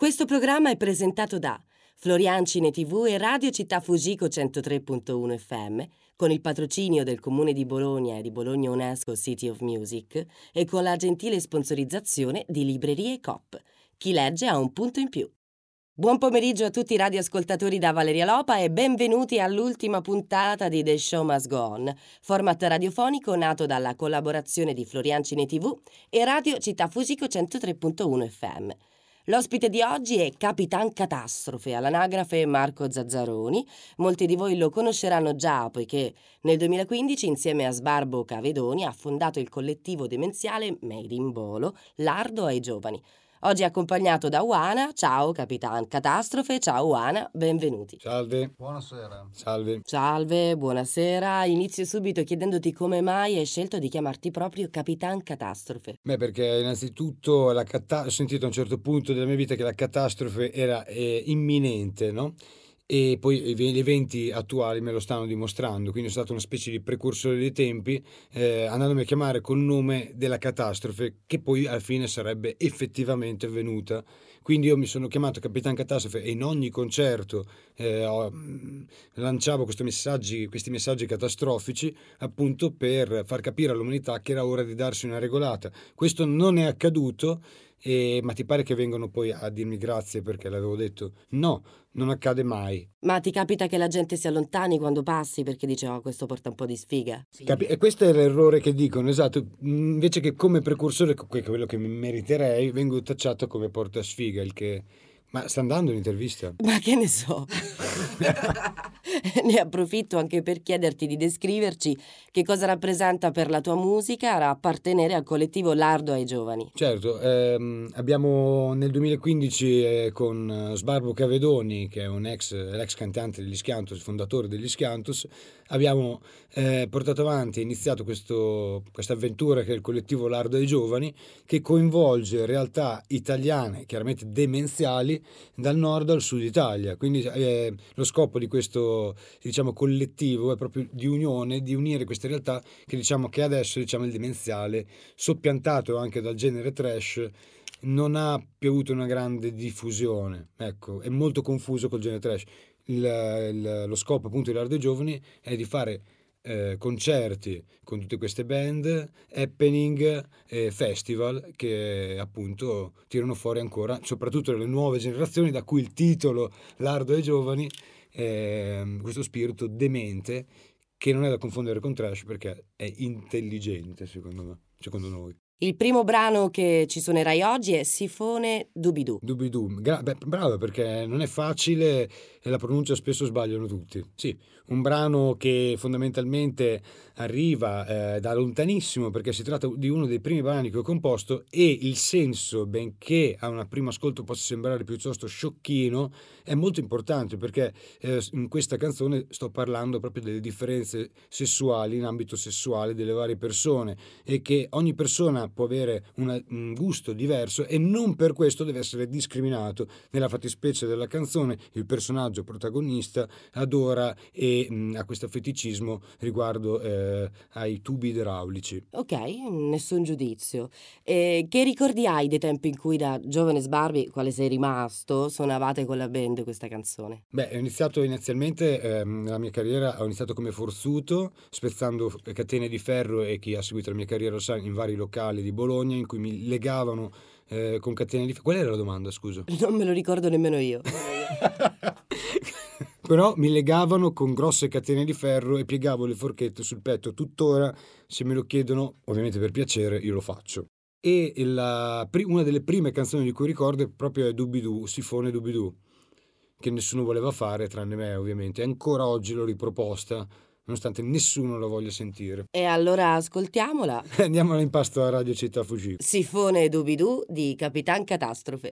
Questo programma è presentato da Floriancine TV e Radio Città Fugico 103.1 FM, con il patrocinio del Comune di Bologna e di Bologna UNESCO City of Music e con la gentile sponsorizzazione di Librerie Coop. Chi legge ha un punto in più. Buon pomeriggio a tutti i radioascoltatori da Valeria Lopa e benvenuti all'ultima puntata di The Show Must Go On, format radiofonico nato dalla collaborazione di Floriancine TV e Radio Città Fugico 103.1 FM. L'ospite di oggi è Capitan Catastrofe, all'anagrafe Marco Zazzaroni. Molti di voi lo conosceranno già, poiché nel 2015, insieme a Sbarbo Cavedoni, ha fondato il collettivo demenziale Made in Bolo, Lardo ai Giovani. Oggi è accompagnato da Uana. Ciao Capitan Catastrofe, ciao Uana, benvenuti. Salve. Buonasera. Salve. Salve, buonasera. Inizio subito chiedendoti come mai hai scelto di chiamarti proprio Capitan Catastrofe. Beh, perché innanzitutto ho sentito a un certo punto della mia vita che la catastrofe era imminente, no? E poi gli eventi attuali me lo stanno dimostrando, quindi è stato una specie di precursore dei tempi, andandomi a chiamare col nome della catastrofe che poi alla fine sarebbe effettivamente avvenuta. Quindi io mi sono chiamato Capitan Catastrofe e in ogni concerto lanciavo questi messaggi catastrofici, appunto per far capire all'umanità che era ora di darsi una regolata. Questo non è accaduto. Ma ti pare che vengono poi a dirmi grazie perché l'avevo detto? No, non accade mai. Ma ti capita che la gente si allontani quando passi perché dice questo porta un po' di sfiga? Sì. E questo è l'errore che dicono, esatto. Invece che come precursore, quello che mi meriterei, vengo tacciato come porta sfiga, il che... Ma sta andando l'intervista? Ma che ne so. Ne approfitto anche per chiederti di descriverci che cosa rappresenta per la tua musica appartenere al collettivo Lardo ai Giovani. Certo, abbiamo nel 2015 con Sbarbo Cavedoni, che è l'ex cantante degli Schiantos, fondatore degli Schiantos, abbiamo portato avanti e iniziato questa avventura che è il collettivo Lardo ai Giovani, che coinvolge realtà italiane, chiaramente demenziali, dal nord al sud Italia. Quindi lo scopo di questo collettivo è proprio di unione, di unire queste realtà che adesso il demenziale, soppiantato anche dal genere trash, non ha più avuto una grande diffusione. Ecco, è molto confuso col genere trash. Lo scopo appunto di Lardo ai Giovani è di fare concerti con tutte queste band, happening, festival che appunto tirano fuori ancora soprattutto le nuove generazioni, da cui il titolo Lardo ai Giovani, questo spirito demente che non è da confondere con trash perché è intelligente secondo noi. Il primo brano che ci suonerai oggi è Sifone Dubidù. Dubidù, bravo, perché non è facile e la pronuncia spesso sbagliano tutti. Sì, un brano che fondamentalmente arriva da lontanissimo, perché si tratta di uno dei primi brani che ho composto e il senso, benché a un primo ascolto possa sembrare piuttosto sciocchino, è molto importante perché in questa canzone sto parlando proprio delle differenze sessuali in ambito sessuale delle varie persone e che ogni persona può avere un gusto diverso e non per questo deve essere discriminato. Nella fattispecie della canzone il personaggio protagonista adora e ha questo feticismo riguardo ai tubi idraulici. Ok, nessun giudizio. Che ricordi hai dei tempi in cui da giovane Sbarbi, quale sei rimasto, suonavate con la band questa canzone? Beh, ho iniziato inizialmente la mia carriera, ho iniziato come forzuto, spezzando catene di ferro, e chi ha seguito la mia carriera lo sa, in vari locali di Bologna in cui mi legavano con catene di ferro. Qual era la domanda, scusa? Non me lo ricordo nemmeno io. Però mi legavano con grosse catene di ferro e piegavo le forchette sul petto. Tuttora, se me lo chiedono, ovviamente per piacere, io lo faccio. E una delle prime canzoni di cui ricordo è proprio Dubidù, Sifone Dubidù, che nessuno voleva fare tranne me, ovviamente. Ancora oggi l'ho riproposta, nonostante nessuno la voglia sentire. E allora ascoltiamola. Andiamola in pasto a Radio Città Fugico. Sifone Dubidù di Capitan Catastrofe.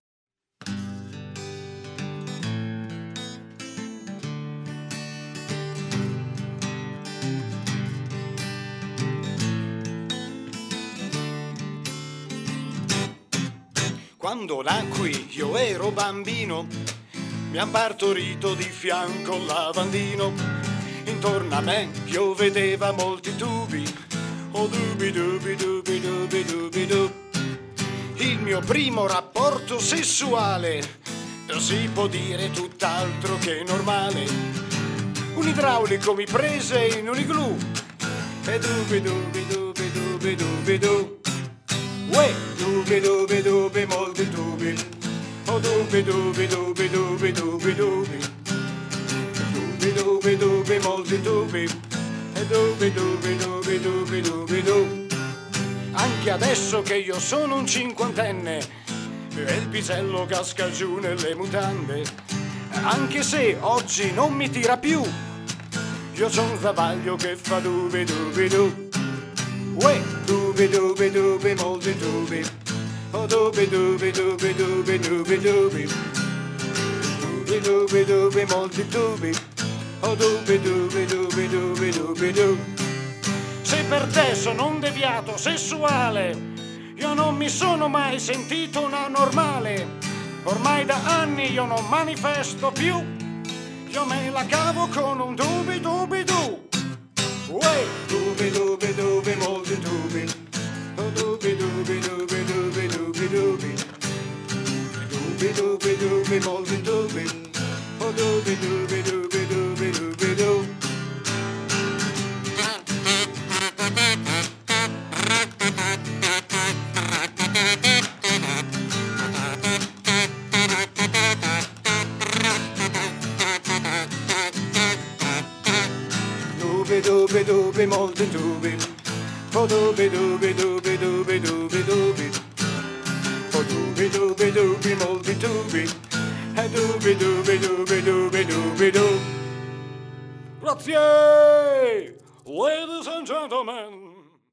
Quando nacqui io ero bambino, mi han partorito di fianco il lavandino. Intorno a me io vedeva molti tubi, oh dubi dubi dubi dubi dubi du. Il mio primo rapporto sessuale quando si può dire tutt'altro che normale. Un idraulico mi prese in un igloo e dubi dubi dubi dubi dubi du. Uè, dubi dubi dubi, molti dubi. Oh dubi dubi dubi dubi dubi dubi. Dubi dubi dubi, molti dubi. E dubi dubi dubi dubi dubi du. Anche adesso che io sono un cinquantenne e il pisello casca giù nelle mutande, anche se oggi non mi tira più, io c'ho un travaglio che fa dubi dubi du. Uè, dubi dubi dubi, molti dubi. Oh dubi dubi dubi dubi dubi dubi. Dubi dubi dubi, molti dubi. Oh dubi dubi dubi dubi dubi du. Se per te sono un deviato sessuale, io non mi sono mai sentito una normale. Ormai da anni io non manifesto più, io me la cavo con un dubi dubi du. Uè, dubi dubi dubi, molti dubi. Oh dubi dubi dubi dubi dubi dubi. Dubi dubi dubi, molti dubi. Oh dubi dubi dubi dubi dubi du. Dubi dubi, molti dubi. Oh dubi dubi dubi dubi dubi dubi. Oh dubi dubi dubi, molti dubi. E dubi dubi dubi dubi dubi du. Grazie, ladies and gentlemen.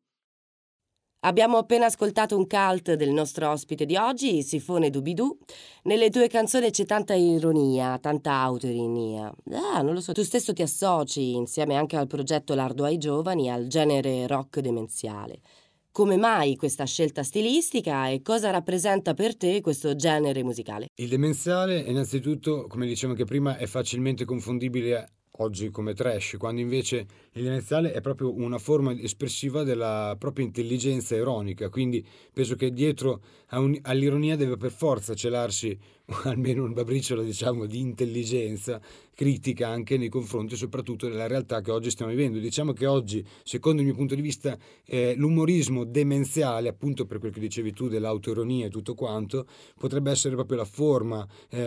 Abbiamo appena ascoltato un cult del nostro ospite di oggi, Sifone Dubidù. Nelle tue canzoni c'è tanta ironia, tanta autoironia. Non lo so, tu stesso ti associ, insieme anche al progetto Lardo ai Giovani, al genere rock demenziale. Come mai questa scelta stilistica e cosa rappresenta per te questo genere musicale? Il demenziale, innanzitutto, come dicevamo anche prima, è facilmente confondibile oggi come trash, quando invece il demenziale è proprio una forma espressiva della propria intelligenza ironica, quindi penso che dietro all'ironia deve per forza celarsi almeno una briciola, diciamo, di intelligenza critica anche nei confronti soprattutto della realtà che oggi stiamo vivendo. Diciamo che oggi, secondo il mio punto di vista, l'umorismo demenziale, appunto per quel che dicevi tu dell'autoironia e tutto quanto, potrebbe essere proprio la forma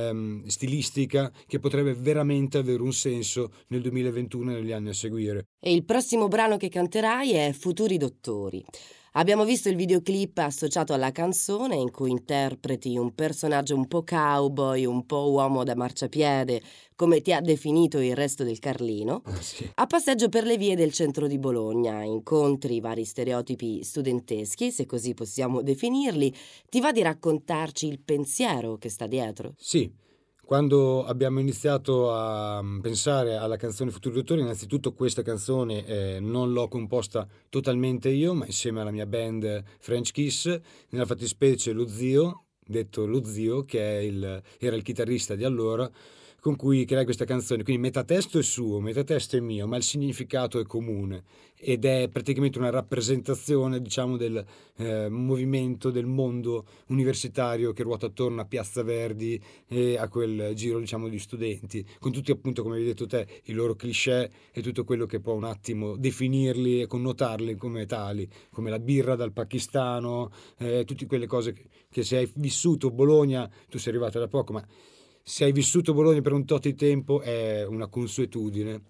stilistica che potrebbe veramente avere un senso nel 2021 e negli anni a seguire. E il prossimo brano che canterai è Futuri Dottori. Abbiamo visto il videoclip associato alla canzone in cui interpreti un personaggio un po' cowboy, un po' uomo da marciapiede, come ti ha definito il resto del Carlino. Sì. A passeggio per le vie del centro di Bologna, incontri vari stereotipi studenteschi, se così possiamo definirli. Ti va di raccontarci il pensiero che sta dietro? Sì. Quando abbiamo iniziato a pensare alla canzone Futuri Dottori, innanzitutto questa canzone non l'ho composta totalmente io, ma insieme alla mia band French Kiss, nella fattispecie lo zio, detto lo zio, che era il chitarrista di allora, con cui creai questa canzone. Quindi metà testo è suo, metà testo è mio, ma il significato è comune ed è praticamente una rappresentazione, diciamo, del movimento del mondo universitario che ruota attorno a Piazza Verdi e a quel giro, diciamo, di studenti, con tutti, appunto, come hai detto te, i loro cliché e tutto quello che può un attimo definirli e connotarli come tali, come la birra dal pakistano, tutte quelle cose che se hai vissuto Bologna, tu sei arrivato da poco, ma se hai vissuto Bologna per un tot di tempo è una consuetudine.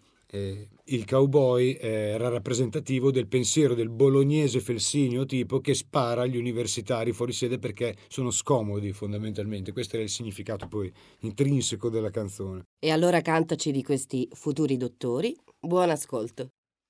Il cowboy era rappresentativo del pensiero del bolognese felsineo tipo che spara agli universitari fuori sede perché sono scomodi fondamentalmente. Questo era il significato poi intrinseco della canzone. E allora cantaci di questi futuri dottori. Buon ascolto.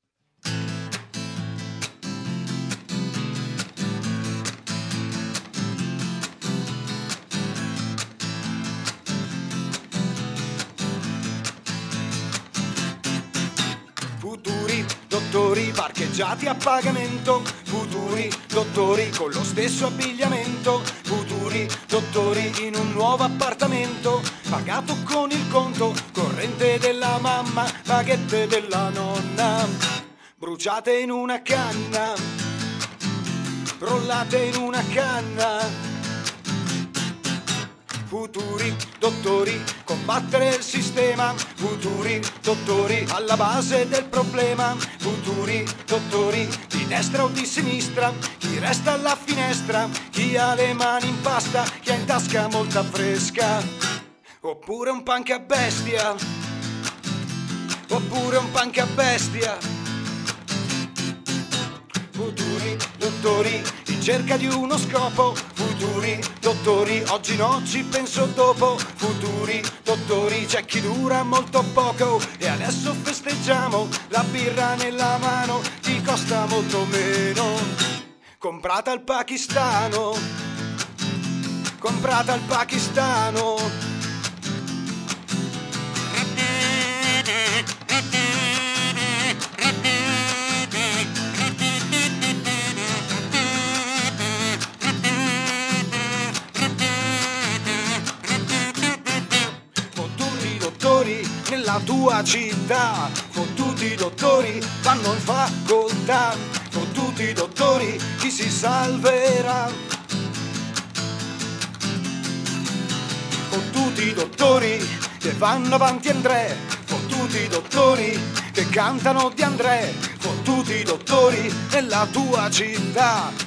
Dottori parcheggiati a pagamento, futuri dottori con lo stesso abbigliamento, futuri dottori in un nuovo appartamento, pagato con il conto corrente della mamma, baguette della nonna, bruciate in una canna, rollate in una canna. futuri dottori, combattere il sistema, futuri dottori, alla base del problema, futuri dottori, di destra o di sinistra, chi resta alla finestra, chi ha le mani in pasta, chi ha in tasca molta fresca, oppure un punk a bestia, oppure un punk a bestia. Futuri dottori, in cerca di uno scopo, futuri dottori, oggi no, ci penso dopo, futuri dottori, c'è chi dura molto poco e adesso festeggiamo, la birra nella mano ti costa molto meno, comprata al pakistano, comprata al pakistano. Nella tua città, fottuti i dottori vanno in facoltà, fottuti i dottori, chi si salverà? Fottuti i dottori che vanno avanti André, fottuti i dottori che cantano di André, fottuti i dottori nella tua città.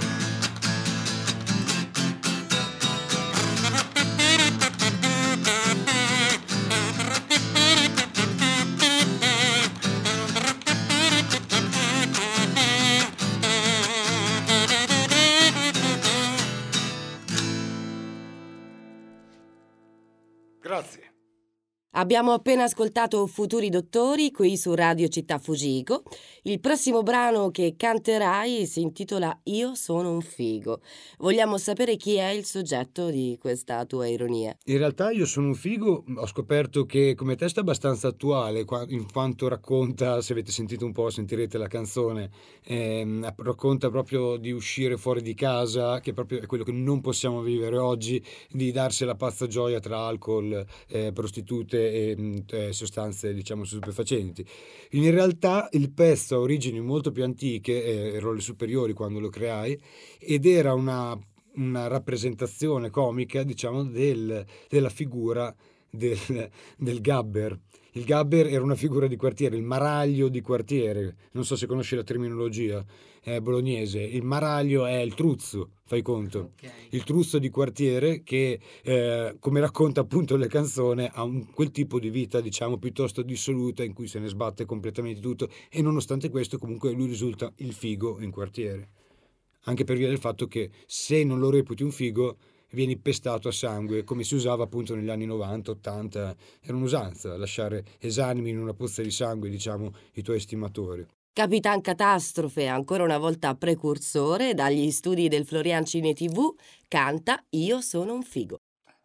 Grazie. Abbiamo appena ascoltato Futuri Dottori qui su Radio Città Fugico. Il prossimo brano che canterai si intitola Io sono un figo. Vogliamo sapere chi è il soggetto di questa tua ironia. In realtà Io sono un figo, ho scoperto che come testo è abbastanza attuale, in quanto racconta, se avete sentito un po', sentirete la canzone, racconta proprio di uscire fuori di casa, che proprio è quello che non possiamo vivere oggi, di darsi la pazza gioia tra alcol, prostitute e sostanze, diciamo, stupefacenti. In realtà il pezzo ha origini molto più antiche, ero alle superiori quando lo creai, ed era una rappresentazione comica, diciamo, della figura del gabber. Il gabber era una figura di quartiere, il maraglio di quartiere, non so se conosci la terminologia bolognese. Il maraglio è il truzzo, fai conto, okay. Il truzzo di quartiere che, come racconta appunto le canzoni, ha quel tipo di vita, diciamo, piuttosto dissoluta, in cui se ne sbatte completamente tutto, e nonostante questo comunque lui risulta il figo in quartiere, anche per via del fatto che se non lo reputi un figo vieni pestato a sangue, come si usava appunto negli anni 90, 80, era un'usanza lasciare esanimi in una pozza di sangue, diciamo, i tuoi estimatori. Capitan Catastrofe, ancora una volta precursore, dagli studi del Florian Cine TV, canta Io sono un figo.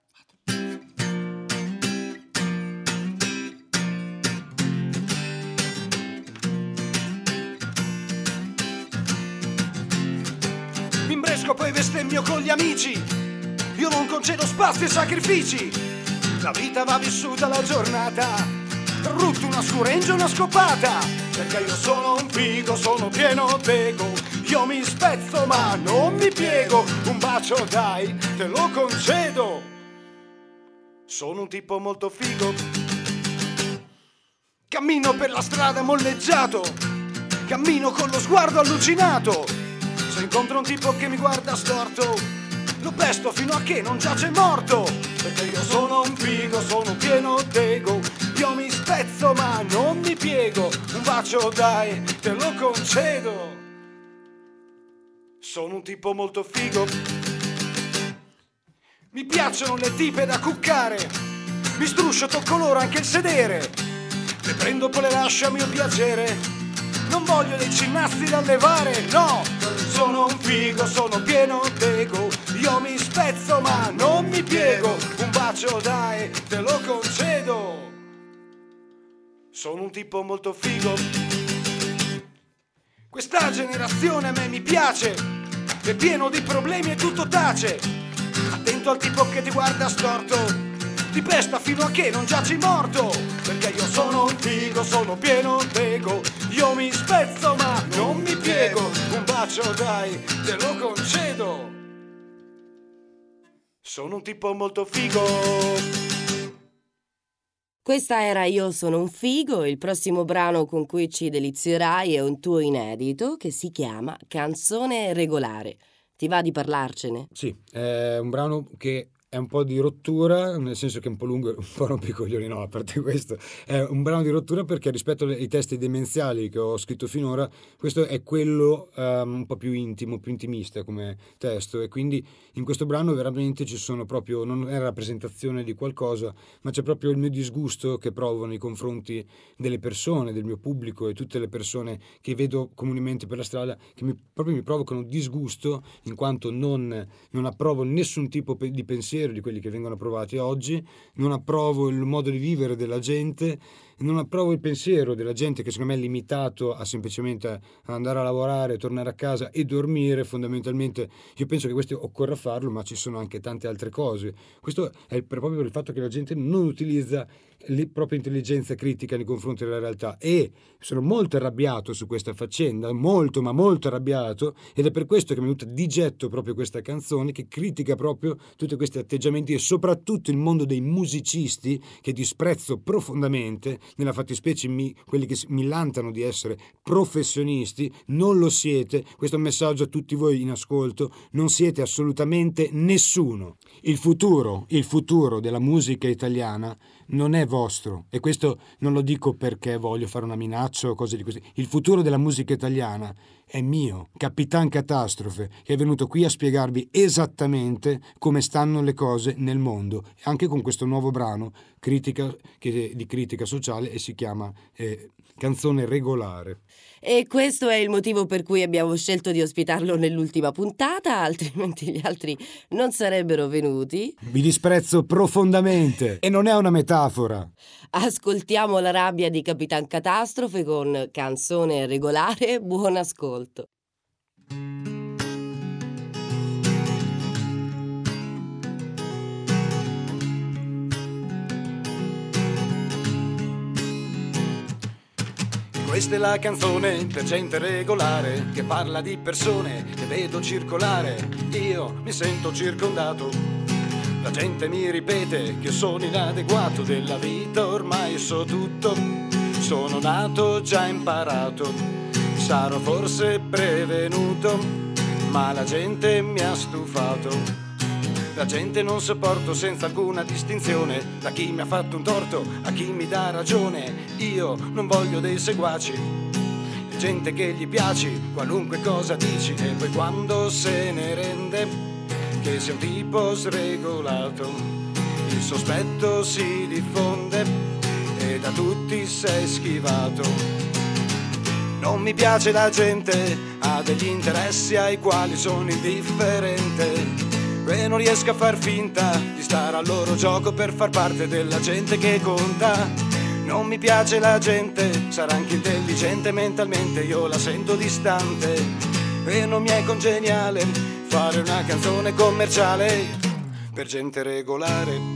Mi imbresco poi bestemmio con gli amici, io non concedo spazi e sacrifici, la vita va vissuta la giornata, rutto una scureggia, una scopata, perché io sono un figo, sono pieno d'ego, io mi spezzo ma non mi piego, un bacio dai, te lo concedo, sono un tipo molto figo, cammino per la strada molleggiato, cammino con lo sguardo allucinato, se incontro un tipo che mi guarda storto, lo pesto fino a che non giace morto, perché io sono un figo, sono pieno d'ego, io mi spezzo ma non mi piego, un bacio dai, te lo concedo, sono un tipo molto figo, mi piacciono le tipe da cuccare, mi struscio, tocco loro anche il sedere, le prendo poi le lascio a mio piacere, non voglio dei cinnazzi da levare, no, sono un figo, sono pieno d'ego, io mi spezzo ma non mi piego, un bacio dai, te lo concedo, sono un tipo molto figo, questa generazione a me mi piace, è pieno di problemi e tutto tace, attento al tipo che ti guarda storto, ti pesta fino a che non giaci morto, perché io sono un figo, sono pieno d'ego, io mi spezzo ma non mi piego, un bacio dai, te lo concedo, Sono un tipo molto figo. Questa era Io sono un figo. Il prossimo brano con cui ci delizierai è un tuo inedito che si chiama Canzone regolare. Ti va di parlarcene? Sì, è un brano che è un po' di rottura, nel senso che è un po' lungo, un po' rompicoglioni, no, a parte questo. È un brano di rottura perché rispetto ai testi demenziali che ho scritto finora, questo è quello un po' più intimo, più intimista come testo, e quindi in questo brano veramente ci sono proprio, non è rappresentazione di qualcosa, ma c'è proprio il mio disgusto che provo nei confronti delle persone, del mio pubblico e tutte le persone che vedo comunemente per la strada, che proprio mi provocano disgusto in quanto non approvo nessun tipo di pensiero di quelli che vengono approvati oggi, non approvo il modo di vivere della gente, non approvo il pensiero della gente che secondo me è limitato a semplicemente andare a lavorare, tornare a casa e dormire. Fondamentalmente io penso che questo occorra farlo, ma ci sono anche tante altre cose. Questo è proprio per il fatto che la gente non utilizza la propria intelligenza critica nei confronti della realtà, e sono molto arrabbiato su questa faccenda, molto ma molto arrabbiato, ed è per questo che mi è venuta di getto proprio questa canzone che critica proprio tutti questi atteggiamenti e soprattutto il mondo dei musicisti, che disprezzo profondamente. Nella fattispecie quelli che mi millantano di essere professionisti non lo siete. Questo è un messaggio a tutti voi in ascolto: non siete assolutamente nessuno. Il futuro della musica italiana non è vostro, e questo non lo dico perché voglio fare una minaccia o cose di così. Il futuro della musica italiana è mio, Capitan Catastrofe, che è venuto qui a spiegarvi esattamente come stanno le cose nel mondo, anche con questo nuovo brano di critica sociale, e si chiama Canzone regolare. E questo è il motivo per cui abbiamo scelto di ospitarlo nell'ultima puntata, altrimenti gli altri non sarebbero venuti. Vi disprezzo profondamente, e non è una metafora. Ascoltiamo la rabbia di Capitan Catastrofe con Canzone regolare. Buon ascolto. Questa è la canzone per gente regolare, che parla di persone che vedo circolare. Io mi sento circondato, la gente mi ripete che sono inadeguato, della vita ormai so tutto, sono nato già imparato, sarò forse prevenuto, ma la gente mi ha stufato. La gente non sopporto senza alcuna distinzione, da chi mi ha fatto un torto a chi mi dà ragione. Io non voglio dei seguaci, gente che gli piaci qualunque cosa dici, e poi quando se ne rende che sei un tipo sregolato, il sospetto si diffonde e da tutti sei schivato. Non mi piace la gente, ha degli interessi ai quali sono indifferente, e non riesco a far finta di stare al loro gioco per far parte della gente che conta. Non mi piace la gente, sarà anche intelligente mentalmente, io la sento distante, e non mi è congeniale fare una canzone commerciale per gente regolare.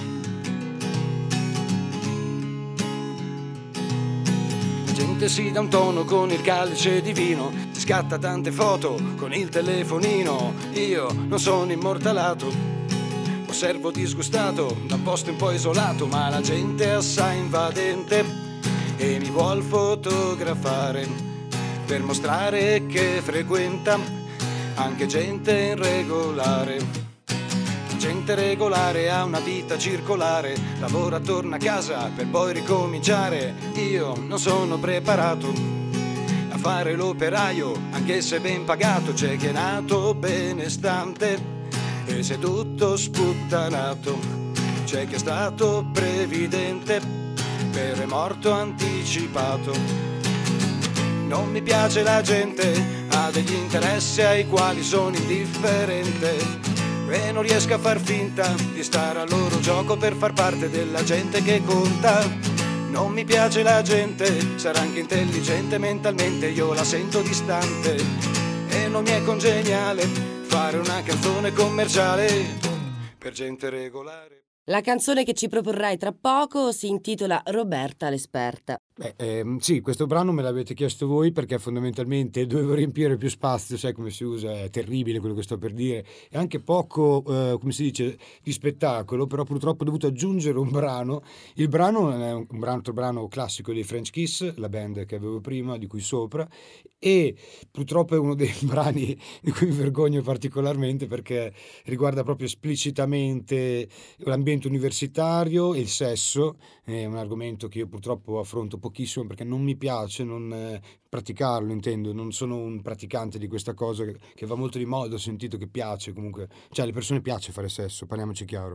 La gente si dà un tono con il calice di vino, si scatta tante foto con il telefonino. Io non sono immortalato, osservo disgustato da un posto un po' isolato, ma la gente è assai invadente e mi vuol fotografare per mostrare che frequenta anche gente irregolare. Gente regolare ha una vita circolare, lavora, torna a casa per poi ricominciare. Io non sono preparato a fare l'operaio, anche se ben pagato. C'è chi è nato benestante e si è tutto sputtanato, c'è chi è stato previdente per è morto anticipato. Non mi piace la gente, ha degli interessi ai quali sono indifferente, e non riesco a far finta di stare al loro gioco per far parte della gente che conta. Non mi piace la gente, sarà anche intelligente mentalmente, io la sento distante, e non mi è congeniale fare una canzone commerciale per gente regolare. La canzone che ci proporrai tra poco si intitola Roberta l'esperta. Sì, questo brano me l'avete chiesto voi perché fondamentalmente dovevo riempire più spazio, sai come si usa, è terribile quello che sto per dire, e anche poco, come si dice, di spettacolo, però purtroppo ho dovuto aggiungere un brano. Il brano è un altro brano classico dei French Kiss, la band che avevo prima, di cui sopra, e purtroppo è uno dei brani di cui mi vergogno particolarmente perché riguarda proprio esplicitamente l'ambiente universitario e il sesso. È un argomento che io purtroppo affronto pochissimo perché non mi piace non praticarlo, intendo, non sono un praticante di questa cosa che va molto di moda, ho sentito che piace comunque, cioè alle persone piace fare sesso, parliamoci chiaro.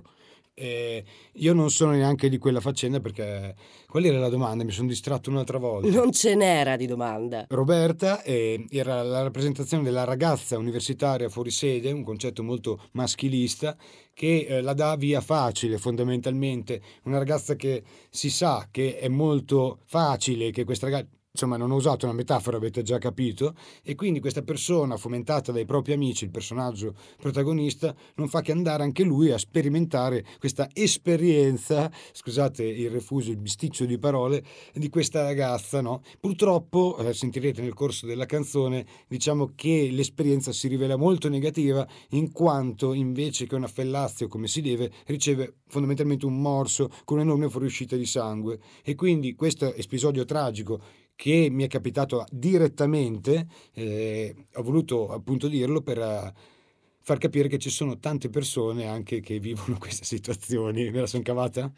Io non sono neanche di quella faccenda perché qual era la domanda? Mi sono distratto un'altra volta. Non ce n'era di domanda. Roberta era la rappresentazione della ragazza universitaria fuori sede, un concetto molto maschilista che la dà via facile fondamentalmente, una ragazza che si sa che è molto facile, che questa ragazza, insomma non ho usato una metafora, avete già capito, e quindi questa persona fomentata dai propri amici, il personaggio protagonista, non fa che andare anche lui a sperimentare questa esperienza, scusate il refuso, il bisticcio di parole, di questa ragazza, no? Purtroppo, sentirete nel corso della canzone, diciamo che l'esperienza si rivela molto negativa in quanto invece che una fellazio come si deve, riceve fondamentalmente un morso con un'enorme fuoriuscita di sangue, e quindi questo episodio tragico che mi è capitato direttamente, ho voluto appunto dirlo per far capire che ci sono tante persone anche che vivono queste situazioni. Me la son cavata?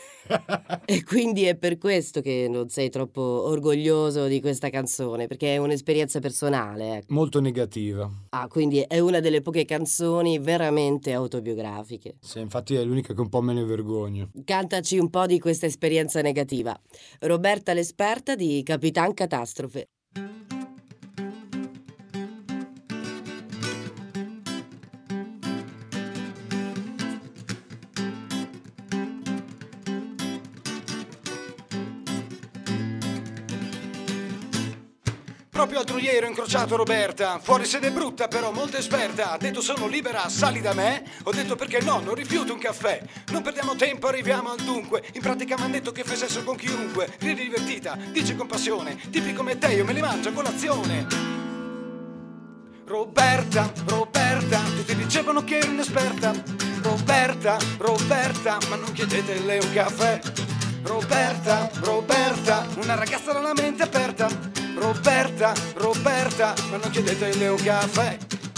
E quindi è per questo che non sei troppo orgoglioso di questa canzone, perché è un'esperienza personale, ecco. Molto negativa. Ah, quindi è una delle poche canzoni veramente autobiografiche. Sì, infatti è l'unica che un po' me ne vergogno. Cantaci un po' di questa esperienza negativa. Roberta l'esperta di Capitan Catastrofe. Proprio l'altro ieri ho incrociato Roberta, fuori sede brutta però molto esperta. Ha detto sono libera, sali da me. Ho detto perché no, non rifiuto un caffè. Non perdiamo tempo, arriviamo al dunque. In pratica mi hanno detto che fai sesso con chiunque. Ride divertita, dice con passione. Tipi come te io me li mangio a colazione. Roberta, Roberta, tutti dicevano che eri un'esperta. Roberta, Roberta, ma non chiedetele un caffè. Roberta, Roberta, una ragazza dalla mente aperta. Roberta, Roberta, ma non chiedetele un caffè.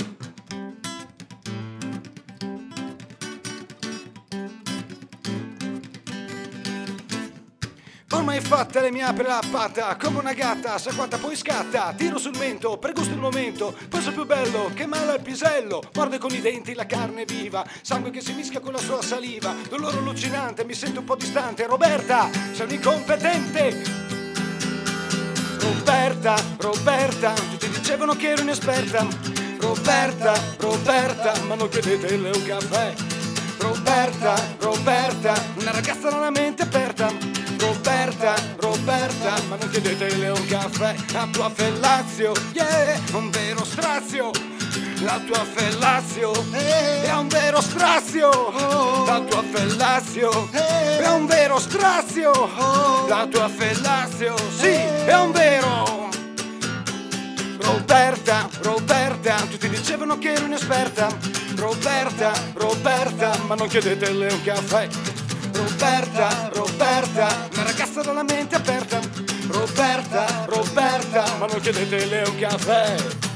Ormai fatta le mi apre la patta, come una gatta, sa quanta poi scatta. Tiro sul mento, pregusto il momento, poi sono più bello, che male al pisello. Morde con i denti la carne viva, sangue che si mischia con la sua saliva. Dolore allucinante, mi sento un po' distante. Roberta, sei un incompetente. Roberta, Roberta, tutti dicevano che eri un'esperta. Roberta, Roberta, ma non chiedetele un caffè. Roberta, Roberta, una ragazza dalla mente aperta. Roberta, Roberta, ma non chiedetele un caffè. La tua fellazio, yeah, è un vero strazio. La tua fellazio è un vero strazio. La tua fellazio è un vero strazio. La tua fellazio, sì, è un vero. Roberta, Roberta, tutti dicevano che eri un'esperta. Roberta, Roberta, ma non chiedetele un caffè. Roberta, Roberta, una ragazza dalla mente aperta. Roberta, Roberta, ma non chiedetele un caffè.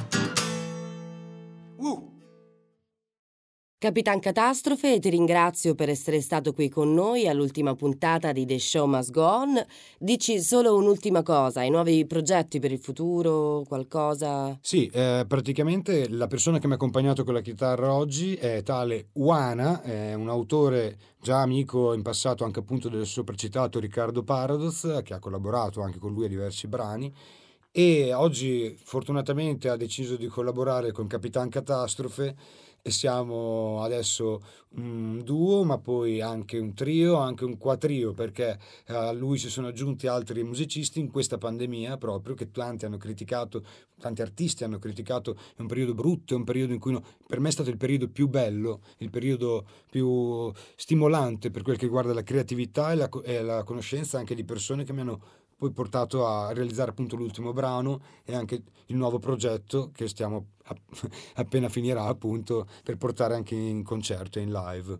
Capitan Catastrofe, ti ringrazio per essere stato qui con noi all'ultima puntata di The Show Must Go On. Dici solo un'ultima cosa, hai nuovi progetti per il futuro, qualcosa? Sì, praticamente la persona che mi ha accompagnato con la chitarra oggi è tale Uana, è un autore già amico in passato anche appunto del sopracitato Riccardo Paradox, che ha collaborato anche con lui a diversi brani, e oggi fortunatamente ha deciso di collaborare con Capitan Catastrofe. e siamo adesso un duo, ma poi anche un trio, anche un quatrio, perché a lui si sono aggiunti altri musicisti in questa pandemia, proprio che tanti hanno criticato, tanti artisti hanno criticato. È un periodo brutto, è un periodo in cui per me è stato il periodo più bello, il periodo più stimolante per quel che riguarda la creatività e la conoscenza anche di persone che mi hanno poi portato a realizzare appunto l'ultimo brano e anche il nuovo progetto che stiamo appena finirà appunto per portare anche in concerto e in live.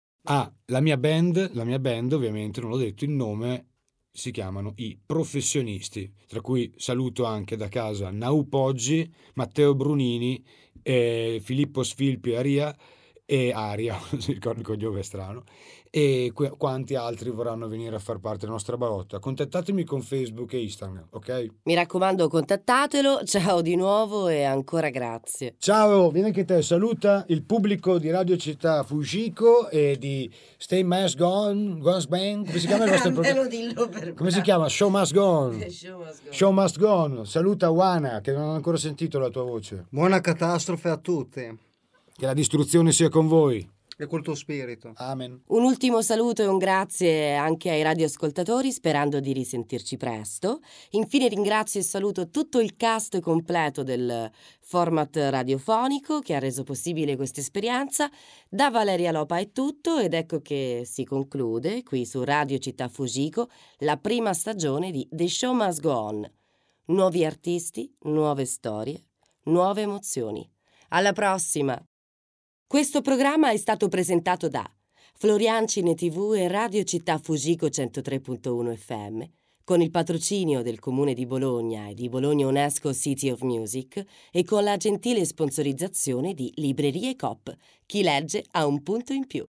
La mia band ovviamente non l'ho detto, il nome si chiamano I Professionisti, tra cui saluto anche da casa Nau Poggi, Matteo Brunini, Filippo Sfilpi Aria e Aria, non si ricorda il cognome è strano, e quanti altri vorranno venire a far parte della nostra balotta. Contattatemi con Facebook e Instagram, ok? Mi raccomando, contattatelo. Ciao di nuovo e ancora grazie. Ciao, vieni anche te, saluta il pubblico di Radio Città Fujiko e di Stay Must Gone, Goes Bang, come si chiama il vostro programma? Dillo per Come si chiama? Show Must Gone. Show must go. Show Must Gone. Saluta Wana, che non ho ancora sentito la tua voce. Buona catastrofe a tutti Che la distruzione sia con voi. e col tuo spirito. Amen. Un ultimo saluto e un grazie anche ai radioascoltatori, sperando di risentirci presto. Infine ringrazio e saluto tutto il cast completo del format radiofonico che ha reso possibile questa esperienza. Da Valeria Lopa è tutto ed ecco che si conclude qui su Radio Città Fujiko la prima stagione di The Show Must Go On. Nuovi artisti, nuove storie, nuove emozioni. Alla prossima! Questo programma è stato presentato da Florian Cine TV e Radio Città Fujiko 103.1 FM con il patrocinio del Comune di Bologna e di Bologna UNESCO City of Music e con la gentile sponsorizzazione di Librerie Coop. Chi legge ha un punto in più.